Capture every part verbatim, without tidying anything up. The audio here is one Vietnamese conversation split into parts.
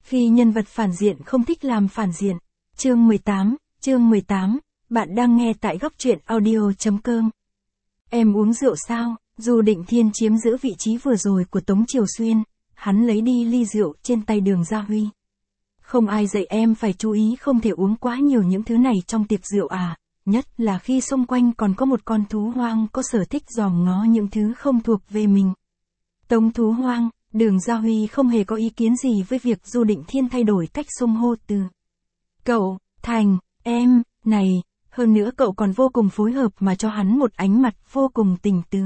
Khi nhân vật phản diện không thích làm phản diện. Chương mười tám, chương mười tám, bạn đang nghe tại góc truyện audio chấm com. Em uống rượu sao? Du Định Thiên chiếm giữ vị trí vừa rồi của Tống Triều Xuyên, hắn lấy đi ly rượu trên tay Đường Gia Huy. Không ai dạy em phải chú ý không thể uống quá nhiều những thứ này trong tiệc rượu à, nhất là khi xung quanh còn có một con thú hoang có sở thích dòm ngó những thứ không thuộc về mình. Tống thú hoang, Đường Gia Huy không hề có ý kiến gì với việc Du Định Thiên thay đổi cách xưng hô từ cậu, thành, em, này, hơn nữa cậu còn vô cùng phối hợp mà cho hắn một ánh mặt vô cùng tình tứ.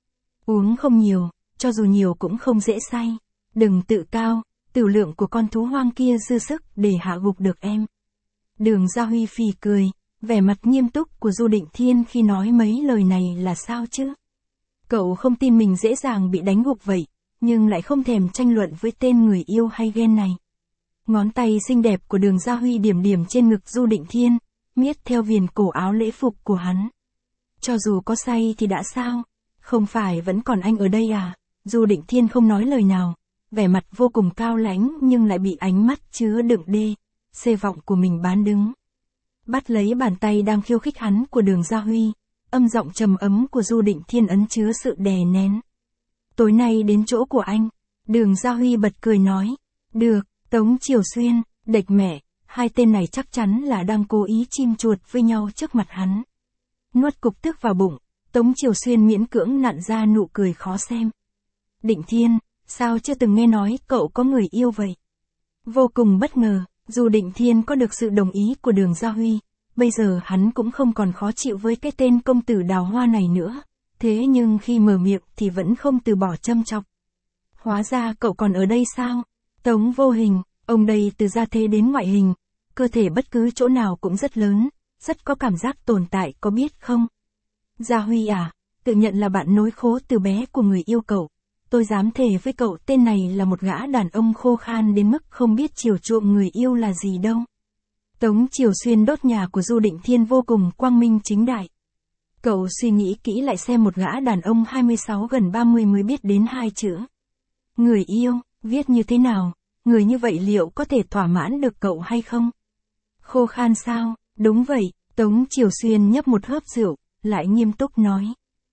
Uống không nhiều, cho dù nhiều cũng không dễ say. Đừng tự cao, tử lượng của con thú hoang kia dư sức để hạ gục được em. Đường Gia Huy phì cười, vẻ mặt nghiêm túc của Du Định Thiên khi nói mấy lời này là sao chứ? Cậu không tin mình dễ dàng bị đánh gục vậy, nhưng lại không thèm tranh luận với tên người yêu hay ghen này. Ngón tay xinh đẹp của Đường Gia Huy điểm điểm trên ngực Du Định Thiên, miết theo viền cổ áo lễ phục của hắn. Cho dù có say thì đã sao? Không phải vẫn còn anh ở đây à? Du Định Thiên không nói lời nào, vẻ mặt vô cùng cao lãnh nhưng lại bị ánh mắt chứa đựng đê, xê vọng của mình bán đứng. Bắt lấy bàn tay đang khiêu khích hắn của Đường Gia Huy, âm giọng trầm ấm của Du Định Thiên ấn chứa sự đè nén. Tối nay đến chỗ của anh. Đường Gia Huy bật cười nói. Được, Tống Triều Xuyên, đệch mẹ, hai tên này chắc chắn là đang cố ý chim chuột với nhau trước mặt hắn. Nuốt cục tức vào bụng, Tống Triều Xuyên miễn cưỡng nặn ra nụ cười khó xem. Định Thiên, sao chưa từng nghe nói cậu có người yêu vậy? Vô cùng bất ngờ, dù Định Thiên có được sự đồng ý của Đường Gia Huy, bây giờ hắn cũng không còn khó chịu với cái tên công tử đào hoa này nữa. Thế nhưng khi mở miệng thì vẫn không từ bỏ châm chọc. Hóa ra cậu còn ở đây sao? Tống Vô Hình, ông đây từ gia thế đến ngoại hình, cơ thể bất cứ chỗ nào cũng rất lớn, rất có cảm giác tồn tại có biết không? Gia Huy à, tự nhận là bạn nối khố từ bé của người yêu cậu. Tôi dám thề với cậu tên này là một gã đàn ông khô khan đến mức không biết chiều chuộng người yêu là gì đâu. Tống Triều Xuyên đốt nhà của Du Định Thiên vô cùng quang minh chính đại. Cậu suy nghĩ kỹ lại xem một gã đàn ông hai mươi sáu gần ba mươi mới biết đến hai chữ. Người yêu, viết như thế nào, người như vậy liệu có thể thỏa mãn được cậu hay không? Khô khan sao, đúng vậy, Tống Triều Xuyên nhấp một hớp rượu, lại nghiêm túc nói.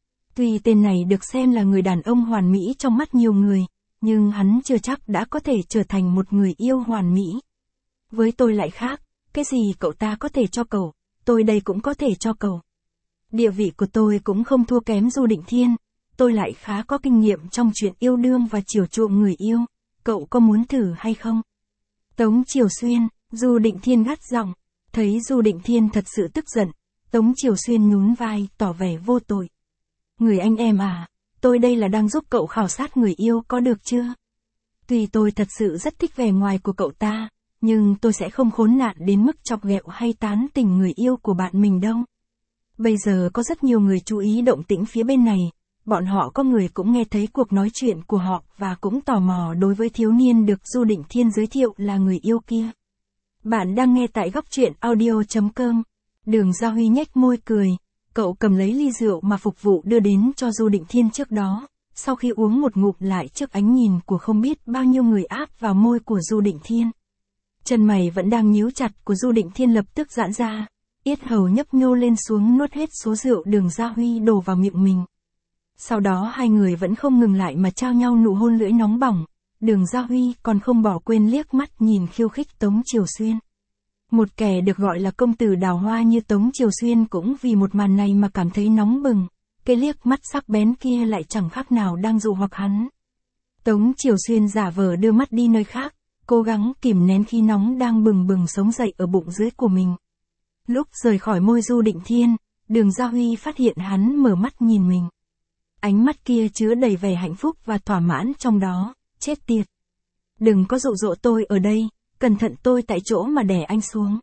Tuy tên này được xem là người đàn ông hoàn mỹ trong mắt nhiều người, nhưng hắn chưa chắc đã có thể trở thành một người yêu hoàn mỹ. Với tôi lại khác, cái gì cậu ta có thể cho cậu, tôi đây cũng có thể cho cậu. Địa vị của tôi cũng không thua kém Du Định Thiên, tôi lại khá có kinh nghiệm trong chuyện yêu đương và chiều chuộng người yêu, cậu có muốn thử hay không? Tống Triều Xuyên, Du Định Thiên gắt giọng, thấy Du Định Thiên thật sự tức giận, Tống Triều Xuyên nhún vai tỏ vẻ vô tội. Người anh em à, tôi đây là đang giúp cậu khảo sát người yêu có được chưa? Tuy tôi thật sự rất thích vẻ ngoài của cậu ta, nhưng tôi sẽ không khốn nạn đến mức chọc ghẹo hay tán tỉnh người yêu của bạn mình đâu. Bây giờ có rất nhiều người chú ý động tĩnh phía bên này, bọn họ có người cũng nghe thấy cuộc nói chuyện của họ và cũng tò mò đối với thiếu niên được Du Định Thiên giới thiệu là người yêu kia. Bạn đang nghe tại góc truyện audio chấm com. Đường Gia Huy nhếch môi cười, cậu cầm lấy ly rượu mà phục vụ đưa đến cho Du Định Thiên trước đó, sau khi uống một ngụm lại trước ánh nhìn của không biết bao nhiêu người áp vào môi của Du Định Thiên. Chân mày vẫn đang nhíu chặt của Du Định Thiên lập tức giãn ra, yết hầu nhấp nhô lên xuống nuốt hết số rượu Đường Gia Huy đổ vào miệng mình. Sau đó hai người vẫn không ngừng lại mà trao nhau nụ hôn lưỡi nóng bỏng, Đường Gia Huy còn không bỏ quên liếc mắt nhìn khiêu khích Tống Triều Xuyên. Một kẻ được gọi là công tử đào hoa như Tống Triều Xuyên cũng vì một màn này mà cảm thấy nóng bừng, cái liếc mắt sắc bén kia lại chẳng khác nào đang dụ hoặc hắn. Tống Triều Xuyên giả vờ đưa mắt đi nơi khác, cố gắng kìm nén khí nóng đang bừng bừng sống dậy ở bụng dưới của mình. Lúc rời khỏi môi Du Định Thiên, Đường Gia Huy phát hiện hắn mở mắt nhìn mình. Ánh mắt kia chứa đầy vẻ hạnh phúc và thỏa mãn trong đó, chết tiệt. Đừng có dụ dỗ tôi ở đây, cẩn thận tôi tại chỗ mà đè anh xuống.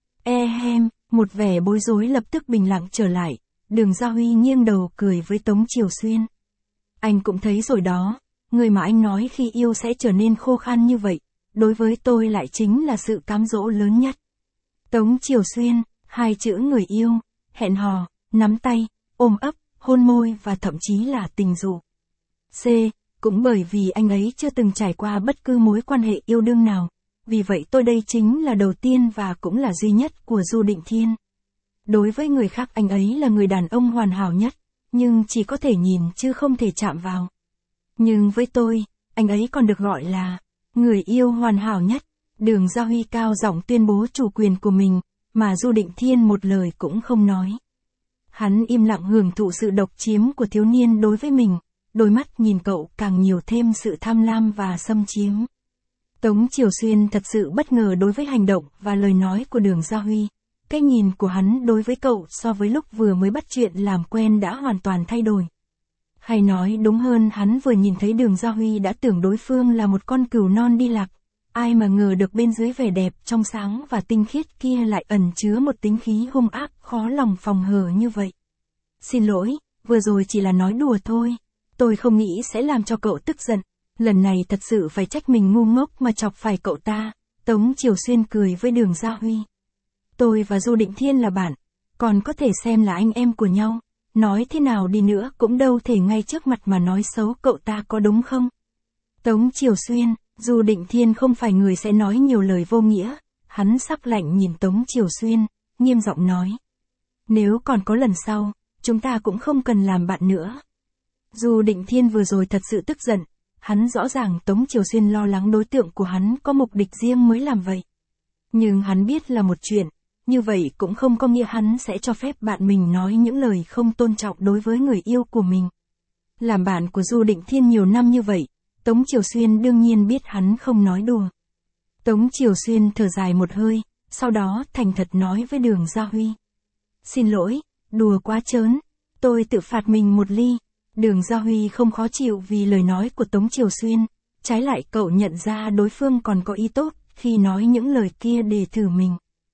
E hem, một vẻ bối rối lập tức bình lặng trở lại, Đường Gia Huy nghiêng đầu cười với Tống Triều Xuyên. Anh cũng thấy rồi đó, người mà anh nói khi yêu sẽ trở nên khô khan như vậy, đối với tôi lại chính là sự cám dỗ lớn nhất. Tống Triều Xuyên, hai chữ người yêu, hẹn hò, nắm tay, ôm ấp, hôn môi và thậm chí là tình dụ. C. Cũng bởi vì anh ấy chưa từng trải qua bất cứ mối quan hệ yêu đương nào, vì vậy tôi đây chính là đầu tiên và cũng là duy nhất của Du Định Thiên. Đối với người khác anh ấy là người đàn ông hoàn hảo nhất, nhưng chỉ có thể nhìn chứ không thể chạm vào. Nhưng với tôi, anh ấy còn được gọi là người yêu hoàn hảo nhất. Đường Gia Huy cao giọng tuyên bố chủ quyền của mình, mà Du Định Thiên một lời cũng không nói. Hắn im lặng hưởng thụ sự độc chiếm của thiếu niên đối với mình, đôi mắt nhìn cậu càng nhiều thêm sự tham lam và xâm chiếm. Tống Triều Xuyên thật sự bất ngờ đối với hành động và lời nói của Đường Gia Huy. Cái nhìn của hắn đối với cậu so với lúc vừa mới bắt chuyện làm quen đã hoàn toàn thay đổi. Hay nói đúng hơn, hắn vừa nhìn thấy Đường Gia Huy đã tưởng đối phương là một con cừu non đi lạc. Ai mà ngờ được bên dưới vẻ đẹp trong sáng và tinh khiết kia lại ẩn chứa một tính khí hung ác khó lòng phòng hờ như vậy. Xin lỗi, vừa rồi chỉ là nói đùa thôi. Tôi không nghĩ sẽ làm cho cậu tức giận. Lần này thật sự phải trách mình ngu ngốc mà chọc phải cậu ta. Tống Triều Xuyên cười với Đường Gia Huy. Tôi và Du Định Thiên là bạn, còn có thể xem là anh em của nhau. Nói thế nào đi nữa cũng đâu thể ngay trước mặt mà nói xấu cậu ta, có đúng không? Tống Triều Xuyên, Du Định Thiên không phải người sẽ nói nhiều lời vô nghĩa. Hắn sắc lạnh nhìn Tống Triều Xuyên, nghiêm giọng nói. Nếu còn có lần sau, chúng ta cũng không cần làm bạn nữa. Du Định Thiên vừa rồi thật sự tức giận. Hắn rõ ràng Tống Triều Xuyên lo lắng đối tượng của hắn có mục đích riêng mới làm vậy. Nhưng hắn biết là một chuyện, như vậy cũng không có nghĩa hắn sẽ cho phép bạn mình nói những lời không tôn trọng đối với người yêu của mình. Làm bạn của Du Định Thiên nhiều năm như vậy, Tống Triều Xuyên đương nhiên biết hắn không nói đùa. Tống Triều Xuyên thở dài một hơi, sau đó thành thật nói với Đường Gia Huy. Xin lỗi, đùa quá trớn, tôi tự phạt mình một ly. Đường Gia Huy không khó chịu vì lời nói của Tống Triều Xuyên, trái lại cậu nhận ra đối phương còn có ý tốt khi nói những lời kia để thử mình.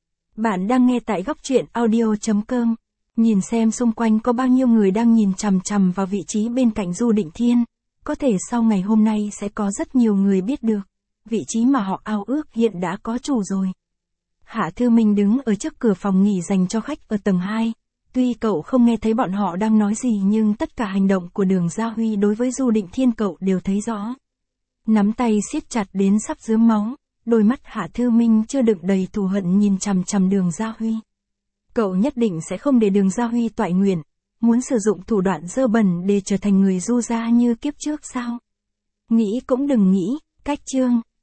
Bạn đang nghe tại góc truyện audio chấm com. Nhìn xem xung quanh có bao nhiêu người đang nhìn chằm chằm vào vị trí bên cạnh Du Định Thiên. Có thể sau ngày hôm nay sẽ có rất nhiều người biết được, vị trí mà họ ao ước hiện đã có chủ rồi. Hạ Thư Minh đứng ở trước cửa phòng nghỉ dành cho khách ở tầng hai. Tuy cậu không nghe thấy bọn họ đang nói gì nhưng tất cả hành động của Đường Gia Huy đối với Du Định Thiên cậu đều thấy rõ. Nắm tay siết chặt đến sắp rớm máu, đôi mắt Hạ Thư Minh chưa đựng đầy thù hận nhìn chằm chằm Đường Gia Huy. Cậu nhất định sẽ không để Đường Gia Huy toại nguyện, muốn sử dụng thủ đoạn dơ bẩn để trở thành người Du gia như kiếp trước sao? Nghĩ cũng đừng nghĩ, cách chương.